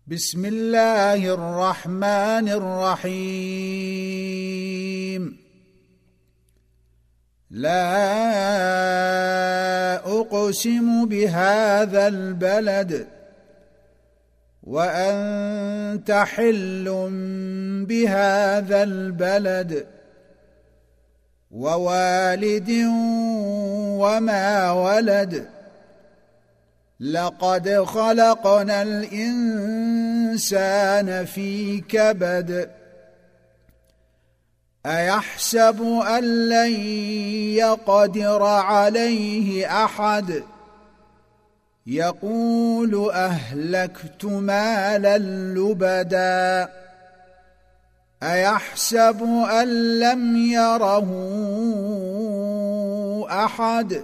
بسم الله الرحمن الرحيم. لا أقسم بهذا البلد وأنت حل بهذا البلد ووالد وما ولد. لقد خلقنا الإنسان في كبد. أيحسب أن لن يقدر عليه أحد. يقول أهلكت مالا لبدا. أيحسب أن لم يره أحد.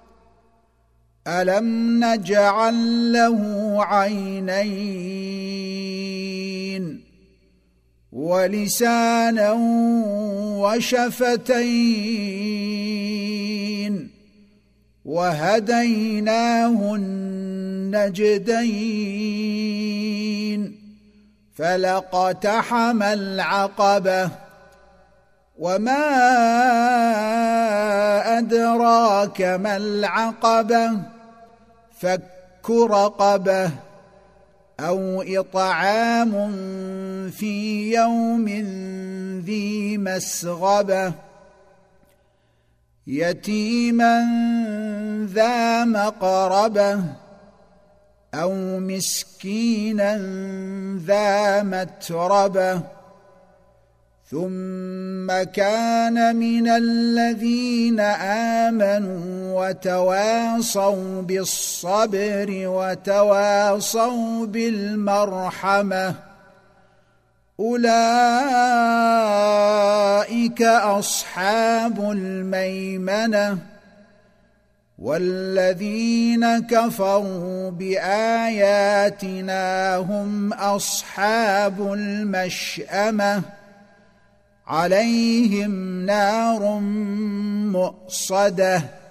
ألم نجعل له عينين ولسانا وشفتين وهديناه النجدين. فلاقتحم العقبة وما أدراك ما العقبة. فك رقبة أو إطعام في يوم ذي مسغبة يتيما ذا مقربة أو مسكينا ذا متربة. ثم كان من الذين آمنوا وتواصوا بالصبر وتواصوا بالمرحمة. أولئك أصحاب الميمنة. والذين كفروا بآياتنا هم أصحاب المشأمة. عليهم نار مؤصدة.